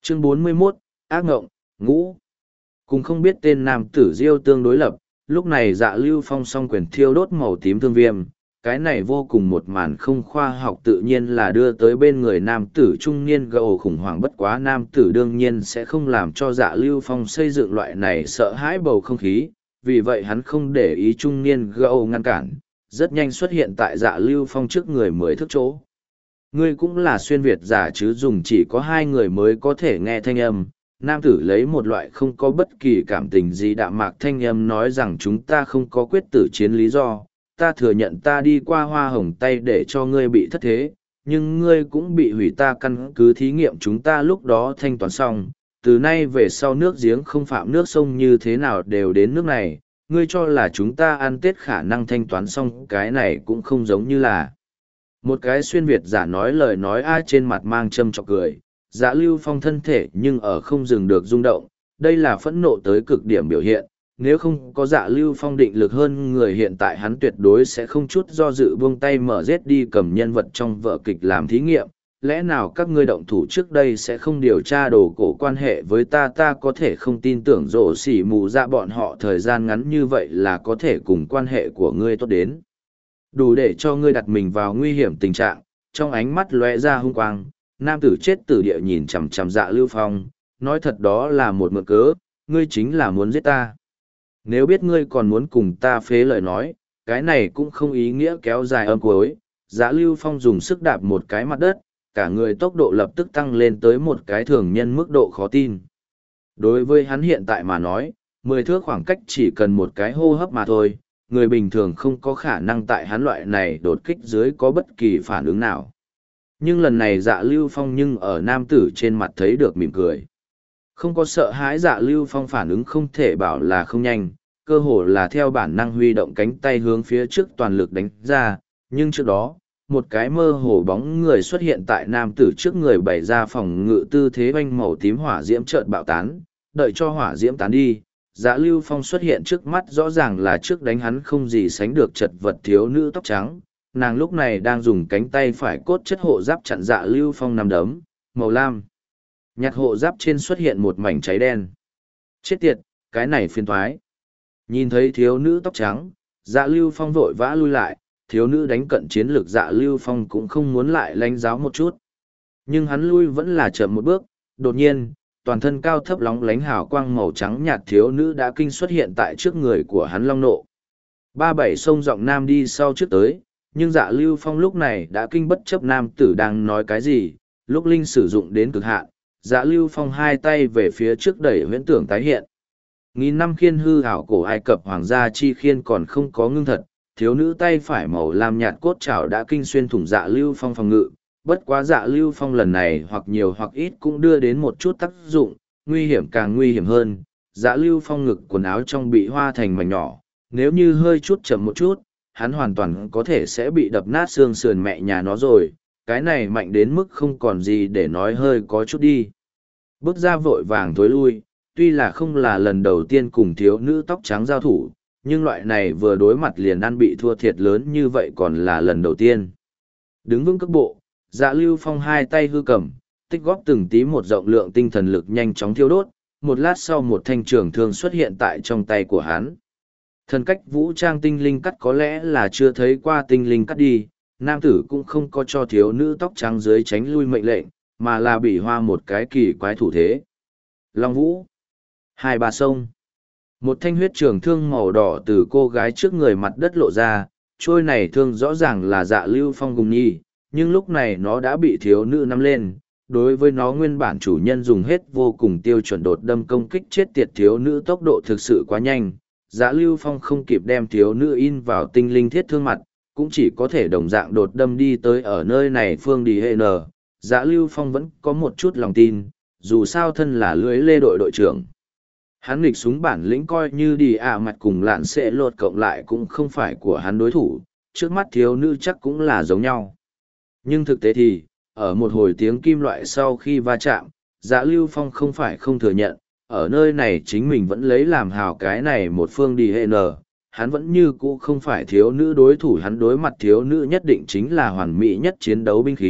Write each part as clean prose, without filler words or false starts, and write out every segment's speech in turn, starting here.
Chương 41, ác ngộng, ngũ. Cùng không biết tên nam tử Diêu tương đối lập, lúc này Dạ Lưu Phong song quyền thiêu đốt màu tím thương viêm, cái này vô cùng một màn không khoa học tự nhiên là đưa tới bên người nam tử trung niên gầu khủng hoảng, bất quá nam tử đương nhiên sẽ không làm cho Dạ Lưu Phong xây dựng loại này sợ hãi bầu không khí, vì vậy hắn không để ý trung niên gầu ngăn cản, rất nhanh xuất hiện tại Dạ Lưu Phong trước người 10 thước chỗ. Ngươi cũng là xuyên Việt giả chứ, dùng chỉ có 2 người mới có thể nghe thanh âm. Nam tử lấy một loại không có bất kỳ cảm tình gì đạm mạc thanh âm nói rằng chúng ta không có quyết tử chiến lý do. Ta thừa nhận ta đi qua hoa hồng tay để cho ngươi bị thất thế, nhưng ngươi cũng bị hủy, ta căn cứ thí nghiệm chúng ta lúc đó thanh toán xong. Từ nay về sau nước giếng không phạm nước sông như thế nào đều đến nước này, ngươi cho là chúng ta ăn Tết khả năng thanh toán xong, cái này cũng không giống như là. Một cái xuyên Việt giả nói lời nói ai trên mặt mang châm chọc cười, Dạ Lưu Phong thân thể nhưng ở không dừng được rung động, đây là phẫn nộ tới cực điểm biểu hiện, nếu không có Dạ Lưu Phong định lực hơn người hiện tại hắn tuyệt đối sẽ không chút do dự buông tay mở giết đi cầm nhân vật trong vở kịch làm thí nghiệm, lẽ nào các ngươi động thủ trước đây sẽ không điều tra đồ cổ quan hệ với ta, ta có thể không tin tưởng rổ xỉ mù ra bọn họ thời gian ngắn như vậy là có thể cùng quan hệ của ngươi tốt đến. Đủ để cho ngươi đặt mình vào nguy hiểm tình trạng, trong ánh mắt lóe ra hung quang, nam tử chết tử địa nhìn chằm chằm Dạ Lưu Phong, nói thật đó là một mượn cớ, ngươi chính là muốn giết ta. Nếu biết ngươi còn muốn cùng ta phế lời nói, cái này cũng không ý nghĩa kéo dài âm cuối. Dạ Lưu Phong dùng sức đạp một cái mặt đất, cả người tốc độ lập tức tăng lên tới một cái thường nhân mức độ khó tin. Đối với hắn hiện tại mà nói, 10 thước khoảng cách chỉ cần một cái hô hấp mà thôi, người bình thường không có khả năng tại hắn loại này đột kích dưới có bất kỳ phản ứng nào. Nhưng lần này Dạ Lưu Phong nhưng ở nam tử trên mặt thấy được mỉm cười. Không có sợ hãi, Dạ Lưu Phong phản ứng không thể bảo là không nhanh, cơ hồ là theo bản năng huy động cánh tay hướng phía trước toàn lực đánh ra, nhưng trước đó, một cái mơ hồ bóng người xuất hiện tại nam tử trước người bày ra phòng ngự tư thế oanh màu tím hỏa diễm chợt bạo tán, đợi cho hỏa diễm tán đi. Dạ Lưu Phong xuất hiện trước mắt rõ ràng là trước đánh hắn không gì sánh được chật vật thiếu nữ tóc trắng, nàng lúc này đang dùng cánh tay phải cốt chất hộ giáp chặn Dạ Lưu Phong nằm đấm, màu lam. Nhạt hộ giáp trên xuất hiện một mảnh cháy đen. Chết tiệt, cái này phiền toái. Nhìn thấy thiếu nữ tóc trắng, Dạ Lưu Phong vội vã lui lại, thiếu nữ đánh cận chiến lược Dạ Lưu Phong cũng không muốn lại lánh giáo một chút. Nhưng hắn lui vẫn là chậm một bước, đột nhiên, toàn thân cao thấp lóng lánh hào quang màu trắng nhạt thiếu nữ đã kinh xuất hiện tại trước người của hắn long nộ. 37 sông giọng nam đi sau trước tới, nhưng Dạ Lưu Phong lúc này đã kinh bất chấp nam tử đang nói cái gì, lúc linh sử dụng đến cực hạn, Dạ Lưu Phong hai tay về phía trước đẩy huyễn tưởng tái hiện. Nghìn năm khiên hư ảo cổ Ai Cập hoàng gia chi khiên còn không có ngưng thật, thiếu nữ tay phải màu lam nhạt cốt trảo đã kinh xuyên thủng Dạ Lưu Phong phòng ngự, bất quá Dạ Lưu Phong lần này hoặc nhiều hoặc ít cũng đưa đến một chút tác dụng, nguy hiểm càng nguy hiểm hơn. Dạ Lưu Phong ngực quần áo trong bị hoa thành mảnh nhỏ, nếu như hơi chút chậm một chút, hắn hoàn toàn có thể sẽ bị đập nát xương sườn mẹ nhà nó rồi, cái này mạnh đến mức không còn gì để nói, hơi có chút đi. Bước ra vội vàng thối lui, tuy là không là lần đầu tiên cùng thiếu nữ tóc trắng giao thủ, nhưng loại này vừa đối mặt liền ăn bị thua thiệt lớn như vậy còn là lần đầu tiên. Đứng vững cước bộ, Dạ Lưu Phong hai tay hư cầm, tích góp từng tí một rộng lượng tinh thần lực nhanh chóng thiêu đốt, một lát sau một thanh trường thương xuất hiện tại trong tay của hắn. Thần cách vũ trang tinh linh cắt có lẽ là chưa thấy qua tinh linh cắt đi, nam tử cũng không có cho thiếu nữ tóc trắng dưới tránh lui mệnh lệnh, mà là bị hoa một cái kỳ quái thủ thế. Long vũ, hai ba sông. Một thanh huyết trường thương màu đỏ từ cô gái trước người mặt đất lộ ra, trôi này thương rõ ràng là Dạ Lưu Phong cùng nhi, nhưng lúc này nó đã bị thiếu nữ nắm lên. Đối với nó nguyên bản chủ nhân dùng hết vô cùng tiêu chuẩn đột đâm công kích chết tiệt thiếu nữ, tốc độ thực sự quá nhanh. Dạ Lưu Phong không kịp đem thiếu nữ in vào tinh linh thiết thương mặt, cũng chỉ có thể đồng dạng đột đâm đi tới ở nơi này phương đi hệ nở. Dạ Lưu Phong vẫn có một chút lòng tin, dù sao thân là lưới lê đội đội trưởng. Hắn nghịch súng bản lĩnh coi như đi mặt cùng lạn sẽ lột cộng lại cũng không phải của hắn đối thủ, trước mắt thiếu nữ chắc cũng là giống nhau. Nhưng thực tế thì, ở một hồi tiếng kim loại sau khi va chạm, Dạ Lưu Phong không phải không thừa nhận, ở nơi này chính mình vẫn lấy làm hào cái này một phương đi hệ nở, hắn vẫn như cũ không phải thiếu nữ đối thủ, hắn đối mặt thiếu nữ nhất định chính là hoàn mỹ nhất chiến đấu binh khí,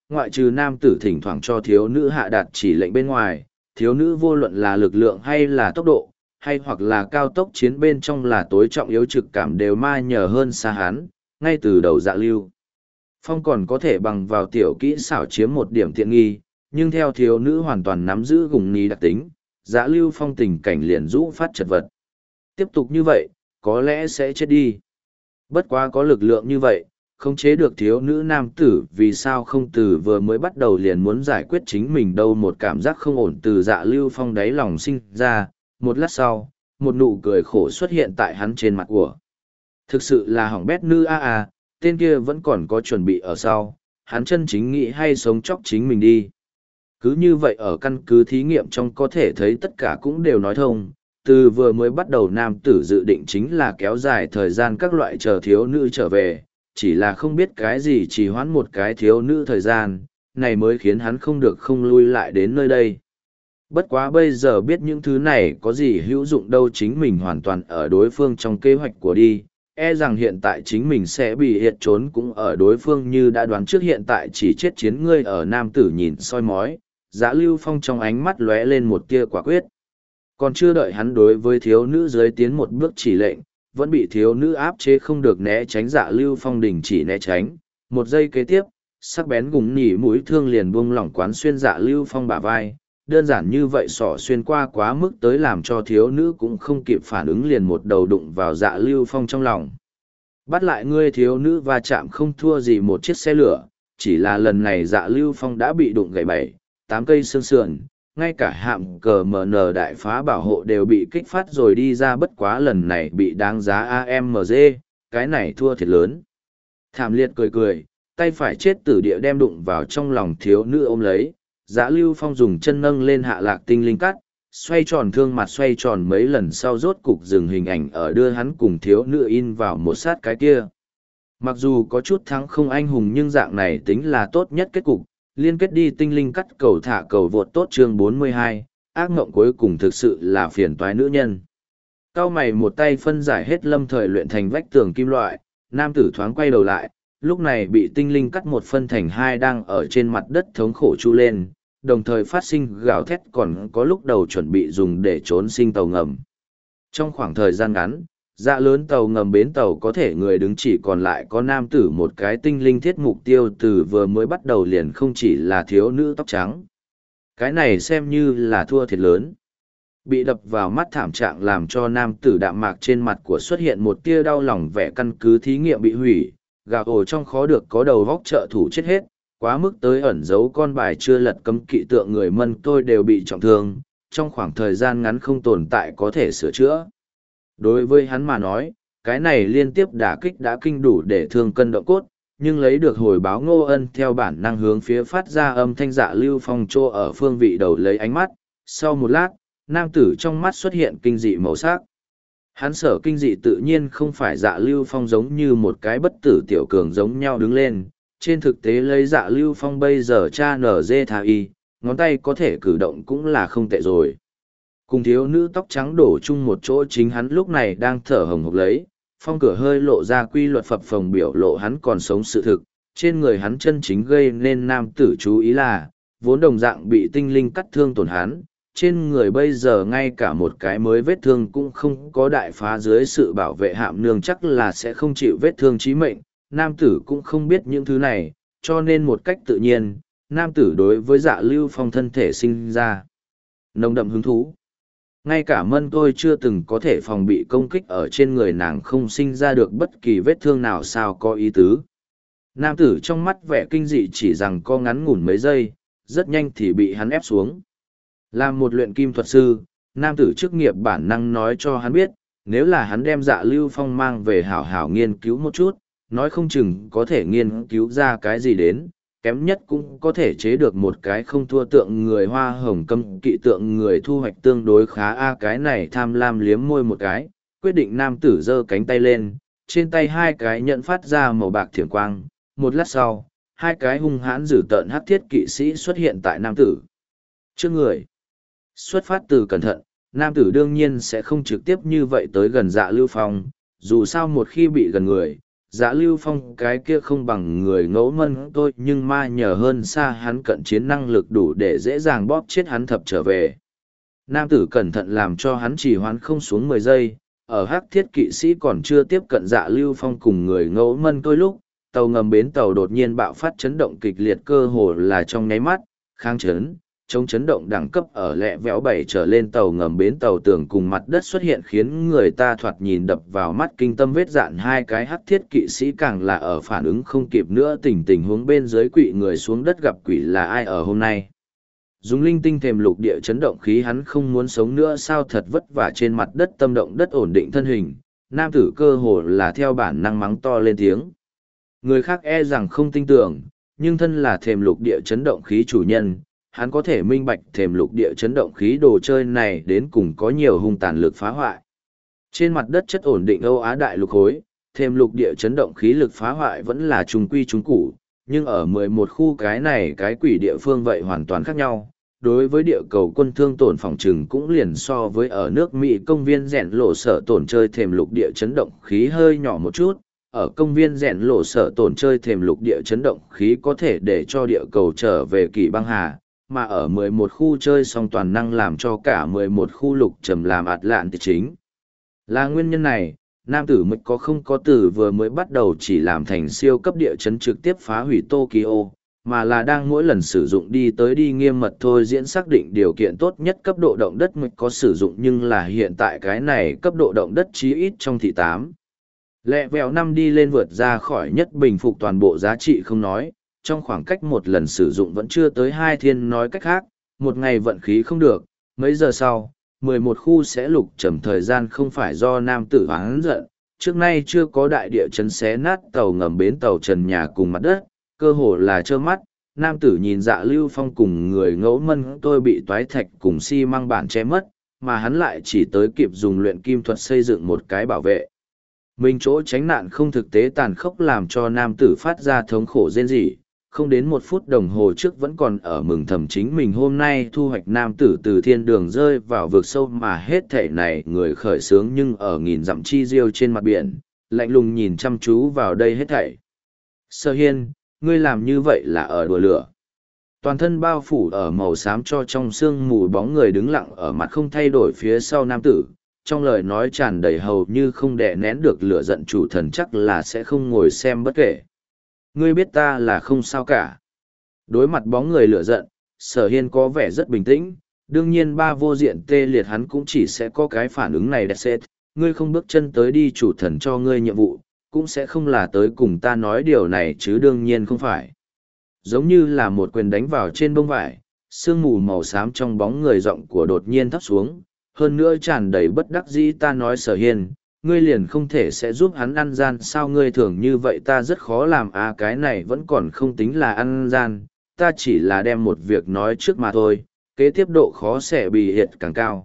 ngoại trừ nam tử thỉnh thoảng cho thiếu nữ hạ đạt chỉ lệnh bên ngoài, thiếu nữ vô luận là lực lượng hay là tốc độ, hay hoặc là cao tốc chiến bên trong là tối trọng yếu trực cảm đều ma nhờ hơn xa hắn, ngay từ đầu Dạ Lưu Phong còn có thể bằng vào tiểu kỹ xảo chiếm một điểm tiện nghi, nhưng theo thiếu nữ hoàn toàn nắm giữ gùng ni đặc tính, Dạ Lưu Phong tình cảnh liền rũ phát chật vật. Tiếp tục như vậy, có lẽ sẽ chết đi. Bất quá có lực lượng như vậy, khống chế được thiếu nữ nam tử vì sao không từ vừa mới bắt đầu liền muốn giải quyết chính mình đâu, một cảm giác không ổn từ Dạ Lưu Phong đáy lòng sinh ra, một lát sau, một nụ cười khổ xuất hiện tại hắn trên mặt của. Thực sự là hỏng bét nữ tên kia vẫn còn có chuẩn bị ở sau, hắn chân chính nghĩ hay sống chóc chính mình đi. Cứ như vậy ở căn cứ thí nghiệm trong có thể thấy tất cả cũng đều nói thông, từ vừa mới bắt đầu nam tử dự định chính là kéo dài thời gian các loại chờ thiếu nữ trở về, chỉ là không biết cái gì chỉ hoãn một cái thiếu nữ thời gian, này mới khiến hắn không được không lui lại đến nơi đây. Bất quá bây giờ biết những thứ này có gì hữu dụng đâu, chính mình hoàn toàn ở đối phương trong kế hoạch của đi, e rằng hiện tại chính mình sẽ bị hiện trốn cũng ở đối phương như đã đoán trước, hiện tại chỉ chết chiến ngươi ở nam tử nhìn soi mói, Dạ Lưu Phong trong ánh mắt lóe lên một tia quả quyết. Còn chưa đợi hắn đối với thiếu nữ dưới tiến một bước chỉ lệnh, vẫn bị thiếu nữ áp chế không được né tránh, Dạ Lưu Phong đình chỉ né tránh. Một giây kế tiếp, sắc bén gùng nhỉ mũi thương liền buông lỏng quán xuyên Dạ Lưu Phong bả vai. Đơn giản như vậy xỏ xuyên qua quá mức tới làm cho thiếu nữ cũng không kịp phản ứng, liền một đầu đụng vào Dạ Lưu Phong trong lòng. Bắt lại ngươi, thiếu nữ va chạm không thua gì một chiếc xe lửa, chỉ là lần này Dạ Lưu Phong đã bị đụng gãy 7-8 cây xương sườn, ngay cả hạm cờ MN đại phá bảo hộ đều bị kích phát rồi đi ra, bất quá lần này bị đáng giá AMG, cái này thua thiệt lớn. Thảm liệt cười cười, tay phải chết tử địa đem đụng vào trong lòng thiếu nữ ôm lấy, Dạ Lưu Phong dùng chân nâng lên hạ lạc tinh linh cắt, xoay tròn thương mặt xoay tròn mấy lần sau rốt cục dừng hình ảnh ở đưa hắn cùng thiếu nữ in vào một sát cái kia. Mặc dù có chút thắng không anh hùng nhưng dạng này tính là tốt nhất kết cục, liên kết đi tinh linh cắt cầu thả cầu vượt tốt chương 42, ác ngộng cuối cùng thực sự là phiền toái nữ nhân. Cao mày một tay phân giải hết lâm thời luyện thành vách tường kim loại, nam tử thoáng quay đầu lại, lúc này bị tinh linh cắt một phân thành hai đang ở trên mặt đất thống khổ chu lên, đồng thời phát sinh gào thét, còn có lúc đầu chuẩn bị dùng để trốn sinh tàu ngầm. Trong khoảng thời gian ngắn, dạ lớn tàu ngầm bến tàu có thể người đứng chỉ còn lại có nam tử một cái, tinh linh thiết mục tiêu từ vừa mới bắt đầu liền không chỉ là thiếu nữ tóc trắng. Cái này xem như là thua thiệt lớn. Bị đập vào mắt thảm trạng làm cho nam tử đạm mạc trên mặt của xuất hiện một tia đau lòng, vẻ căn cứ thí nghiệm bị hủy, gào ồ trong khó được có đầu vóc trợ thủ chết hết, quá mức tới ẩn giấu con bài chưa lật cấm kỵ tượng người mân tôi đều bị trọng thương, trong khoảng thời gian ngắn không tồn tại có thể sửa chữa. Đối với hắn mà nói, cái này liên tiếp đả kích đã kinh đủ để thương cân động cốt, nhưng lấy được hồi báo Ngô Ân theo bản năng hướng phía phát ra âm thanh Dạ Lưu Phong trô ở phương vị đầu lấy ánh mắt, sau một lát, nam tử trong mắt xuất hiện kinh dị màu sắc. Hắn sở kinh dị tự nhiên không phải Dạ Lưu Phong giống như một cái bất tử tiểu cường giống nhau đứng lên, trên thực tế lấy Dạ Lưu Phong bây giờ cha nở dê thà y, ngón tay có thể cử động cũng là không tệ rồi. Cùng thiếu nữ tóc trắng đổ chung một chỗ, chính hắn lúc này đang thở hồng hộc lấy, phong cửa hơi lộ ra quy luật phập phồng biểu lộ hắn còn sống sự thực, trên người hắn chân chính gây nên nam tử chú ý là, vốn đồng dạng bị tinh linh cắt thương tổn hắn, trên người bây giờ ngay cả một cái mới vết thương cũng không có, đại phá dưới sự bảo vệ hạm nương chắc là sẽ không chịu vết thương chí mệnh, nam tử cũng không biết những thứ này, cho nên một cách tự nhiên, nam tử đối với Dạ Lưu Phong thân thể sinh ra nồng đậm hứng thú. Ngay cả mân tôi chưa từng có thể phòng bị công kích ở trên người nàng không sinh ra được bất kỳ vết thương nào, sao có ý tứ. Nam tử trong mắt vẻ kinh dị chỉ rằng co ngắn ngủn mấy giây, rất nhanh thì bị hắn ép xuống. Làm một luyện kim thuật sư, nam tử chức nghiệp bản năng nói cho hắn biết, nếu là hắn đem Dạ Lưu Phong mang về hảo hảo nghiên cứu một chút, nói không chừng có thể nghiên cứu ra cái gì đến, kém nhất cũng có thể chế được một cái không thua tượng người hoa hồng cấm kỵ tượng người thu hoạch tương đối khá cái này tham lam liếm môi một cái, quyết định nam tử giơ cánh tay lên, trên tay hai cái nhận phát ra màu bạc thiểm quang, một lát sau, hai cái hung hãn dữ tợn hắc thiết kỵ sĩ xuất hiện tại nam tử trước người. Xuất phát từ cẩn thận, nam tử đương nhiên sẽ không trực tiếp như vậy tới gần Dạ Lưu Phong, dù sao một khi bị gần người, Dạ Lưu Phong cái kia không bằng người ngẫu mân tôi nhưng ma nhờ hơn xa hắn cận chiến năng lực đủ để dễ dàng bóp chết hắn thập trở về. Nam tử cẩn thận làm cho hắn trì hoãn không xuống 10 giây, ở hắc thiết kỵ sĩ còn chưa tiếp cận Dạ Lưu Phong cùng người ngẫu mân tôi lúc, tàu ngầm bến tàu đột nhiên bạo phát chấn động kịch liệt cơ hồ là trong nháy mắt, kháng chấn, chống chấn động đẳng cấp ở lẹ vẽo 7 trở lên tàu ngầm bến tàu tường cùng mặt đất xuất hiện khiến người ta thoạt nhìn đập vào mắt kinh tâm vết dạn. Hai cái hắc thiết kỵ sĩ càng là ở phản ứng không kịp nữa, tình huống bên dưới quỵ người xuống đất gặp quỷ là ai ở hôm nay. Dùng linh tinh thềm lục địa chấn động khí hắn không muốn sống nữa sao, thật vất vả trên mặt đất tâm động đất ổn định thân hình, nam tử cơ hồ là theo bản năng mắng to lên tiếng. Người khác e rằng không tin tưởng, nhưng thân là thềm lục địa chấn động khí chủ nhân, hắn có thể minh bạch thềm lục địa chấn động khí đồ chơi này đến cùng có nhiều hung tàn lực phá hoại. Trên mặt đất chất ổn định Âu Á đại lục khối, thềm lục địa chấn động khí lực phá hoại vẫn là trung quy trung củ, nhưng ở 11 khu cái này cái quỷ địa phương vậy hoàn toàn khác nhau. Đối với địa cầu quân thương tổn phòng trừng cũng liền so với ở nước Mỹ công viên rèn lộ sở tổn chơi thềm lục địa chấn động khí hơi nhỏ một chút. Ở công viên rèn lộ sở tổn chơi thềm lục địa chấn động khí có thể để cho địa cầu trở về kỳ băng hà, mà ở 11 khu chơi xong toàn năng làm cho cả 11 khu lục trầm làm Atlantic chính. Là nguyên nhân này, nam tử mới không có từ vừa mới bắt đầu chỉ làm thành siêu cấp địa chấn trực tiếp phá hủy Tokyo, mà là đang mỗi lần sử dụng đi tới đi nghiêm mật thôi diễn xác định điều kiện tốt nhất cấp độ động đất mới có sử dụng, nhưng là hiện tại cái này cấp độ động đất chí ít trong thị 8. Lẹ vèo 5 đi lên vượt ra khỏi nhất bình phục toàn bộ giá trị không nói, trong khoảng cách một lần sử dụng vẫn chưa tới 2 thiên, nói cách khác, một ngày vận khí không được, mấy giờ sau, 11 khu sẽ lục trầm thời gian không phải do nam tử oán giận, trước nay chưa có đại địa chấn xé nát tàu ngầm bến tàu trần nhà cùng mặt đất, cơ hồ là trơ mắt, nam tử nhìn Dạ Lưu Phong cùng người ngẫu mân tôi bị toái thạch cùng xi măng bản che mất, mà hắn lại chỉ tới kịp dùng luyện kim thuật xây dựng một cái bảo vệ. Mình chỗ tránh nạn không thực tế tàn khốc làm cho nam tử phát ra thống khổ rên rỉ, không đến 1 phút đồng hồ trước vẫn còn ở mừng thầm chính mình hôm nay thu hoạch, nam tử từ thiên đường rơi vào vực sâu mà hết thảy này người khởi sướng, nhưng ở nghìn dặm chi diêu trên mặt biển, lạnh lùng nhìn chăm chú vào đây hết thảy. Sở Hiên, ngươi làm như vậy là ở đùa lửa. Toàn thân bao phủ ở màu xám cho trong sương mù bóng người đứng lặng ở mặt không thay đổi phía sau nam tử, trong lời nói tràn đầy hầu như không đè nén được lửa giận, chủ thần chắc là sẽ không ngồi xem bất kể. Ngươi biết ta là không sao cả. Đối mặt bóng người lửa giận, Sở Hiên có vẻ rất bình tĩnh, đương nhiên ba vô diện tê liệt hắn cũng chỉ sẽ có cái phản ứng này. Đẹp xét, ngươi không bước chân tới đi chủ thần cho ngươi nhiệm vụ, cũng sẽ không là tới cùng ta nói điều này chứ, đương nhiên không phải. Giống như là một quyền đánh vào trên bông vải, sương mù màu xám trong bóng người giọng của đột nhiên thấp xuống, hơn nữa tràn đầy bất đắc dĩ. Ta nói Sở Hiên, ngươi liền không thể sẽ giúp hắn ăn gian sao? Ngươi thường như vậy ta rất khó làm à? Cái này vẫn còn không tính là ăn gian, ta chỉ là đem một việc nói trước mà thôi, kế tiếp độ khó sẽ bị hiệt càng cao.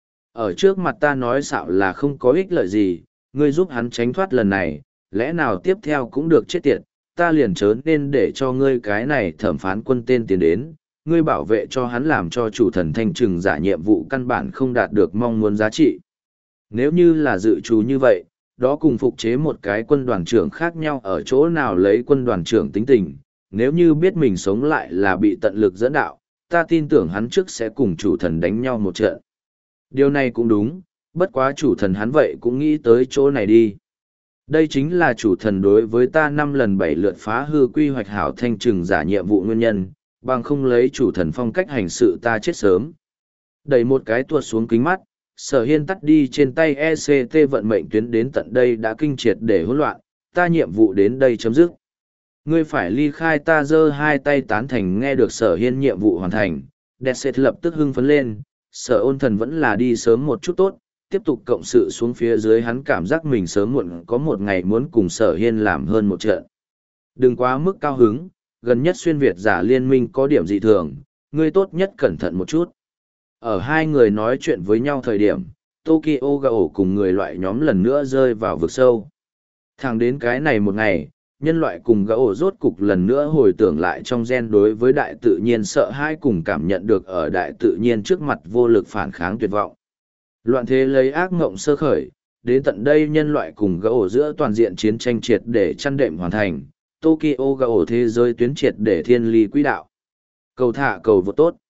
Ở trước mặt ta nói xạo là không có ích lợi gì, ngươi giúp hắn tránh thoát lần này, lẽ nào tiếp theo cũng được chết tiệt, ta liền chớ nên để cho ngươi cái này thẩm phán quân tên tiến đến, ngươi bảo vệ cho hắn làm cho chủ thần thanh trừng giả nhiệm vụ căn bản không đạt được mong muốn giá trị. Nếu như là dự trù như vậy, đó cùng phục chế một cái quân đoàn trưởng khác nhau ở chỗ nào? Lấy quân đoàn trưởng tính tình, nếu như biết mình sống lại là bị tận lực dẫn đạo, ta tin tưởng hắn trước sẽ cùng chủ thần đánh nhau một trận. Điều này cũng đúng, bất quá chủ thần hắn vậy cũng nghĩ tới chỗ này đi. Đây chính là chủ thần đối với ta 5 lần 7 lượt phá hư quy hoạch hảo thanh trừng giả nhiệm vụ nguyên nhân, bằng không lấy chủ thần phong cách hành sự ta chết sớm. Đẩy một cái tuột xuống kính mắt, Sở Hiên tắt đi trên tay ECT vận mệnh tuyến, đến tận đây đã kinh triệt để hỗn loạn, ta nhiệm vụ đến đây chấm dứt. Ngươi phải ly khai. Ta giơ hai tay tán thành. Nghe được Sở Hiên nhiệm vụ hoàn thành, Desset lập tức hưng phấn lên, Sở Ôn Thần vẫn là đi sớm một chút tốt, tiếp tục cộng sự xuống phía dưới, hắn cảm giác mình sớm muộn có một ngày muốn cùng Sở Hiên làm hơn một trận. Đừng quá mức cao hứng, gần nhất xuyên Việt giả liên minh có điểm dị thường, ngươi tốt nhất cẩn thận một chút. Ở hai người nói chuyện với nhau thời điểm, Tokyo Gao cùng người loại nhóm lần nữa rơi vào vực sâu. Thẳng đến cái này một ngày, nhân loại cùng Gao rốt cục lần nữa hồi tưởng lại trong gen đối với đại tự nhiên sợ hãi, cùng cảm nhận được ở đại tự nhiên trước mặt vô lực phản kháng tuyệt vọng. Loạn thế lấy ác ngộng sơ khởi, đến tận đây nhân loại cùng gỗ giữa toàn diện chiến tranh triệt để chăn đệm hoàn thành, Tokyo gỗ thế giới tuyến triệt để thiên ly quỹ đạo. Cầu thả cầu vô tốt.